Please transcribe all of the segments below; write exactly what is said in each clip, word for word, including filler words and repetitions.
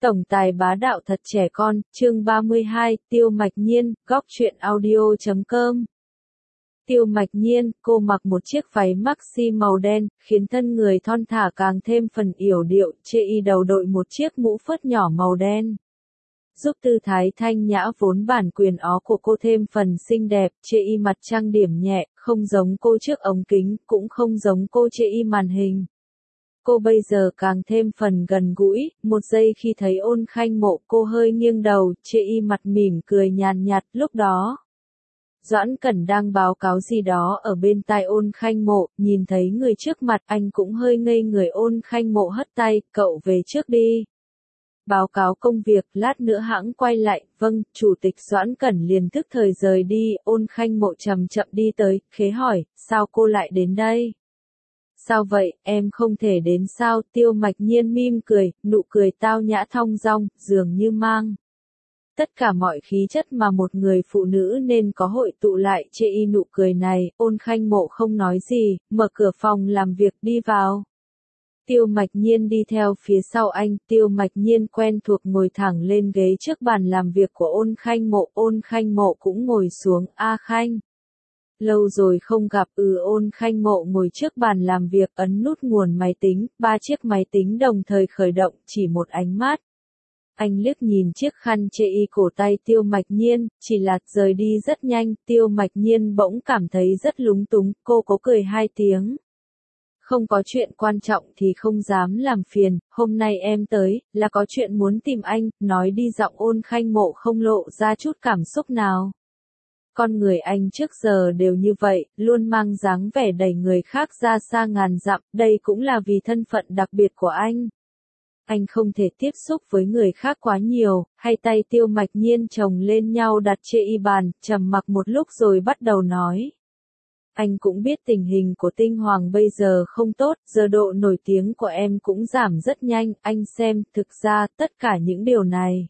Tổng tài bá đạo thật trẻ con, chương ba mươi hai, Tiêu Mạch Nhiên, góc truyện audio chấm com. Tiêu Mạch Nhiên, cô mặc một chiếc váy maxi màu đen, khiến thân người thon thả càng thêm phần yểu điệu, chê y đầu đội một chiếc mũ phớt nhỏ màu đen. Giúp tư thái thanh nhã vốn bản quyền ó của cô thêm phần xinh đẹp, chê y mặt trang điểm nhẹ, không giống cô trước ống kính, cũng không giống cô chê y màn hình. Cô bây giờ càng thêm phần gần gũi, một giây khi thấy Ôn Khanh Mộ cô hơi nghiêng đầu, chê y mặt mỉm cười nhàn nhạt, lúc đó. Doãn Cẩn đang báo cáo gì đó ở bên tai Ôn Khanh Mộ, nhìn thấy người trước mặt anh cũng hơi ngây người. Ôn Khanh Mộ hất tay, cậu về trước đi. Báo cáo công việc, lát nữa hãng quay lại, vâng, Chủ tịch Doãn Cẩn liền tức thời rời đi. Ôn Khanh Mộ chậm chậm đi tới, khế hỏi, sao cô lại đến đây? Sao vậy, em không thể đến sao? Tiêu Mạch Nhiên mỉm cười, nụ cười tao nhã thong dong, dường như mang tất cả mọi khí chất mà một người phụ nữ nên có hội tụ lại. Chê y nụ cười này. Ôn Khanh Mộ không nói gì, mở cửa phòng làm việc đi vào. Tiêu Mạch Nhiên đi theo phía sau anh. Tiêu Mạch Nhiên quen thuộc ngồi thẳng lên ghế trước bàn làm việc của Ôn Khanh Mộ. Ôn Khanh Mộ cũng ngồi xuống. A Khanh, lâu rồi không gặp. Ừ. Ôn Khanh Mộ ngồi trước bàn làm việc, ấn nút nguồn máy tính, ba chiếc máy tính đồng thời khởi động, chỉ một ánh mắt. Anh liếc nhìn chiếc khăn chê y cổ tay Tiêu Mạch Nhiên, chỉ là rời đi rất nhanh. Tiêu Mạch Nhiên bỗng cảm thấy rất lúng túng, cô cố cười hai tiếng. Không có chuyện quan trọng thì không dám làm phiền, hôm nay em tới, là có chuyện muốn tìm anh, nói đi. Giọng Ôn Khanh Mộ không lộ ra chút cảm xúc nào. Con người anh trước giờ đều như vậy, luôn mang dáng vẻ đẩy người khác ra xa ngàn dặm, đây cũng là vì thân phận đặc biệt của anh. Anh không thể tiếp xúc với người khác quá nhiều. Hai tay Tiêu Mạch Nhiên chồng lên nhau đặt trên y bàn, trầm mặc một lúc rồi bắt đầu nói. Anh cũng biết tình hình của Tinh Hoàng bây giờ không tốt, giờ độ nổi tiếng của em cũng giảm rất nhanh, anh xem, thực ra, tất cả những điều này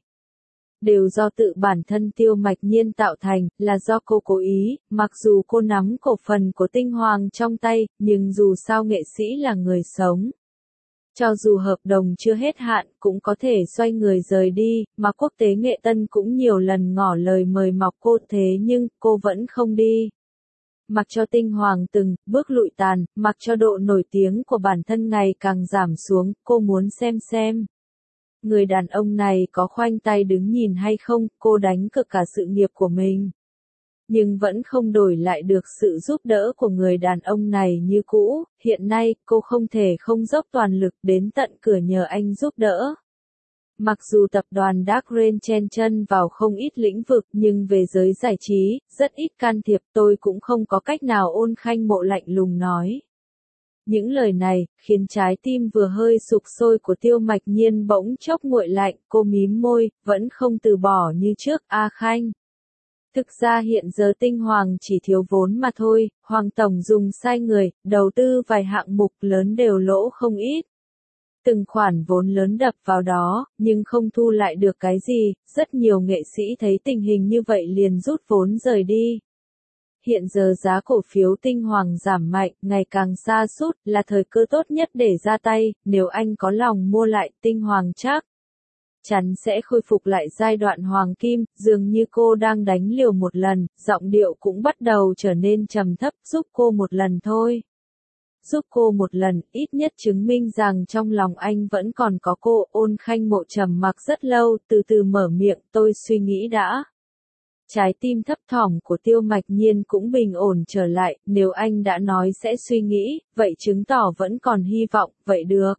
đều do tự bản thân Tiêu Mạch Nhiên tạo thành, là do cô cố ý. Mặc dù cô nắm cổ phần của Tinh Hoàng trong tay, nhưng dù sao nghệ sĩ là người sống. Cho dù hợp đồng chưa hết hạn, cũng có thể xoay người rời đi, mà Quốc tế Nghệ Tân cũng nhiều lần ngỏ lời mời mọc cô, thế nhưng, cô vẫn không đi. Mặc cho Tinh Hoàng từng bước lụi tàn, mặc cho độ nổi tiếng của bản thân ngày càng giảm xuống, cô muốn xem xem. Người đàn ông này có khoanh tay đứng nhìn hay không. Cô đánh cược cả sự nghiệp của mình, nhưng vẫn không đổi lại được sự giúp đỡ của người đàn ông này như cũ. Hiện nay, cô không thể không dốc toàn lực đến tận cửa nhờ anh giúp đỡ. Mặc dù tập đoàn Dark Rain chen chân vào không ít lĩnh vực, nhưng về giới giải trí, rất ít can thiệp, tôi cũng không có cách nào. Ôn Khanh Mộ lạnh lùng nói. Những lời này, khiến trái tim vừa hơi sục sôi của Tiêu Mạch Nhiên bỗng chốc nguội lạnh. Cô mím môi, vẫn không từ bỏ như trước. A Khanh, thực ra hiện giờ Tinh Hoàng chỉ thiếu vốn mà thôi, Hoàng Tổng dùng sai người, đầu tư vài hạng mục lớn đều lỗ không ít. Từng khoản vốn lớn đập vào đó, nhưng không thu lại được cái gì. Rất nhiều nghệ sĩ thấy tình hình như vậy liền rút vốn rời đi. Hiện giờ giá cổ phiếu Tinh Hoàng giảm mạnh, ngày càng sa sút, là thời cơ tốt nhất để ra tay. Nếu anh có lòng mua lại Tinh Hoàng chắc chắn sẽ khôi phục lại giai đoạn hoàng kim. Dường như cô đang đánh liều một lần, giọng điệu cũng bắt đầu trở nên trầm thấp. Giúp cô một lần thôi. Giúp cô một lần, ít nhất chứng minh rằng trong lòng anh vẫn còn có cô. Ôn Khanh Mộ trầm mặc rất lâu, từ từ mở miệng, tôi suy nghĩ đã. Trái tim thấp thỏm của Tiêu Mạch Nhiên cũng bình ổn trở lại. Nếu anh đã nói sẽ suy nghĩ, vậy chứng tỏ vẫn còn hy vọng. Vậy được.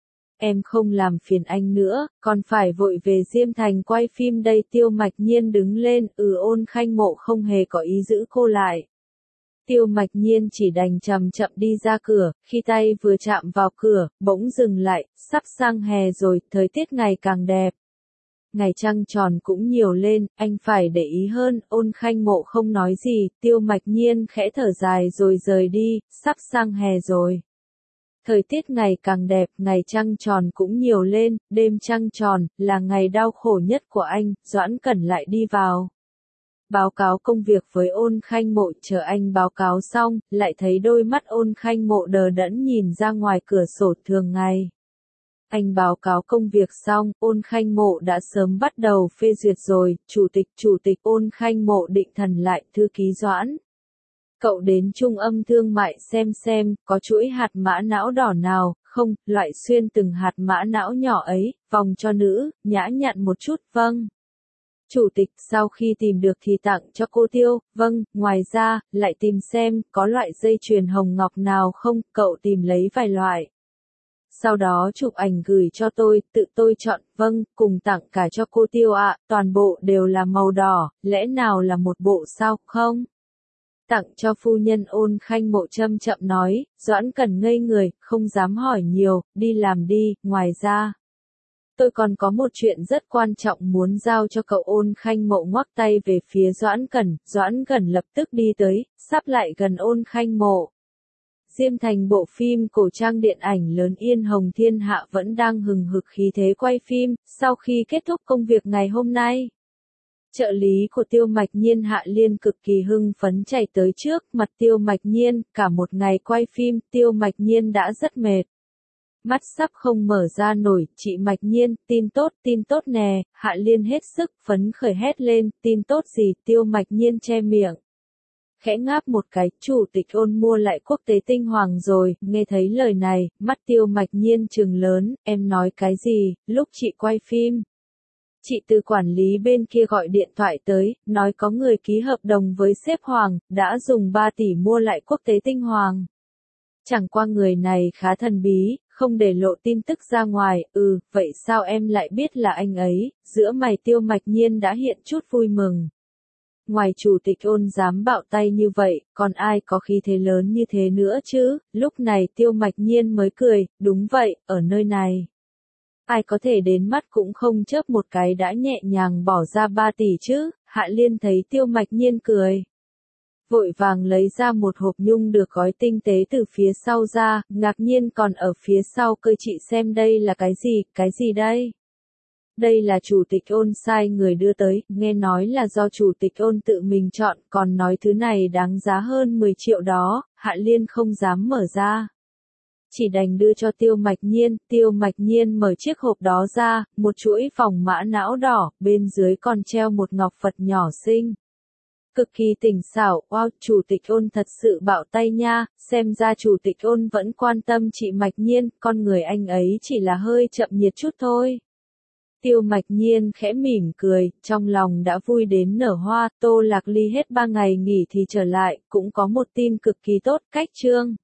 Em không làm phiền anh nữa, còn phải vội về Diêm Thành quay phim đây. Tiêu Mạch Nhiên đứng lên. Ừ. Ôn Khanh Mộ không hề có ý giữ cô lại. Tiêu Mạch Nhiên chỉ đành chậm chậm đi ra cửa, khi tay vừa chạm vào cửa, bỗng dừng lại. Sắp sang hè rồi, thời tiết ngày càng đẹp. Ngày trăng tròn cũng nhiều lên, anh phải để ý hơn. Ôn Khanh Mộ không nói gì. Tiêu Mạch Nhiên khẽ thở dài rồi rời đi. Sắp sang hè rồi, thời tiết ngày càng đẹp, ngày trăng tròn cũng nhiều lên. Đêm trăng tròn là ngày đau khổ nhất của anh. Doãn Cẩn lại đi vào báo cáo công việc với Ôn Khanh Mộ. Chờ anh báo cáo xong, lại thấy đôi mắt Ôn Khanh Mộ đờ đẫn nhìn ra ngoài cửa sổ. Thường ngày Anh báo cáo công việc xong, Ôn Khanh Mộ đã sớm bắt đầu phê duyệt rồi, chủ tịch, chủ tịch Ôn Khanh Mộ định thần lại, thư ký Doãn. Cậu đến trung âm thương mại xem xem, có chuỗi hạt mã não đỏ nào, không, loại xuyên từng hạt mã não nhỏ ấy, vòng cho nữ, nhã nhặn một chút, vâng. Chủ tịch, sau khi tìm được thì tặng cho cô Tiêu, vâng, ngoài ra, lại tìm xem, có loại dây chuyền hồng ngọc nào không, cậu tìm lấy vài loại. Sau đó chụp ảnh gửi cho tôi, tự tôi chọn, vâng, cùng tặng cả cho cô Tiêu ạ, toàn bộ đều là màu đỏ, lẽ nào là một bộ sao, không? Tặng cho phu nhân. Ôn Khanh Mộ chậm chậm nói, Doãn Cẩn ngây người, không dám hỏi nhiều, đi làm đi, ngoài ra. Tôi còn có một chuyện rất quan trọng muốn giao cho cậu. Ôn Khanh Mộ ngoắc tay về phía Doãn Cẩn, Doãn Cẩn lập tức đi tới, sắp lại gần Ôn Khanh Mộ. Diêm Thành bộ phim cổ trang điện ảnh lớn Yên Hồng Thiên Hạ vẫn đang hừng hực khí thế quay phim, sau khi kết thúc công việc ngày hôm nay. Trợ lý của Tiêu Mạch Nhiên Hạ Liên cực kỳ hưng phấn chạy tới trước mặt Tiêu Mạch Nhiên, cả một ngày quay phim, Tiêu Mạch Nhiên đã rất mệt. Mắt sắp không mở ra nổi, chị Mạch Nhiên, tin tốt, tin tốt nè, Hạ Liên hết sức, phấn khởi hét lên, tin tốt gì, Tiêu Mạch Nhiên che miệng. Khẽ ngáp một cái, chủ tịch Ôn mua lại quốc tế tinh hoàng rồi, nghe thấy lời này, mắt Tiêu Mạch Nhiên trừng lớn, em nói cái gì, lúc chị quay phim. Chị từ quản lý bên kia gọi điện thoại tới, nói có người ký hợp đồng với sếp Hoàng, đã dùng ba tỷ mua lại quốc tế tinh hoàng. Chẳng qua người này khá thần bí, không để lộ tin tức ra ngoài, ừ, vậy sao em lại biết là anh ấy, giữa mày Tiêu Mạch Nhiên đã hiện chút vui mừng. Ngoài chủ tịch Ôn dám bạo tay như vậy, còn ai có khí thế lớn như thế nữa chứ, lúc này Tiêu Mạch Nhiên mới cười, đúng vậy, ở nơi này. Ai có thể đến mắt cũng không chớp một cái đã nhẹ nhàng bỏ ra ba tỷ chứ, Hạ Liên thấy Tiêu Mạch Nhiên cười. Vội vàng lấy ra một hộp nhung được gói tinh tế từ phía sau ra, ngạc nhiên còn ở phía sau cơ, chị xem đây là cái gì, cái gì đây? Đây là chủ tịch Ôn sai người đưa tới, nghe nói là do chủ tịch Ôn tự mình chọn, còn nói thứ này đáng giá hơn mười triệu đó, Hạ Liên không dám mở ra. Chỉ đành đưa cho Tiêu Mạch Nhiên, Tiêu Mạch Nhiên mở chiếc hộp đó ra, một chuỗi vòng mã não đỏ, bên dưới còn treo một ngọc Phật nhỏ xinh. Cực kỳ tỉnh xảo, wow, chủ tịch Ôn thật sự bạo tay nha, xem ra chủ tịch Ôn vẫn quan tâm chị Mạch Nhiên, con người anh ấy chỉ là hơi chậm nhiệt chút thôi. Tiêu Mạch Nhiên khẽ mỉm cười, trong lòng đã vui đến nở hoa, Tô Lạc Ly hết ba ngày nghỉ thì trở lại, cũng có một tin cực kỳ tốt, cách chương.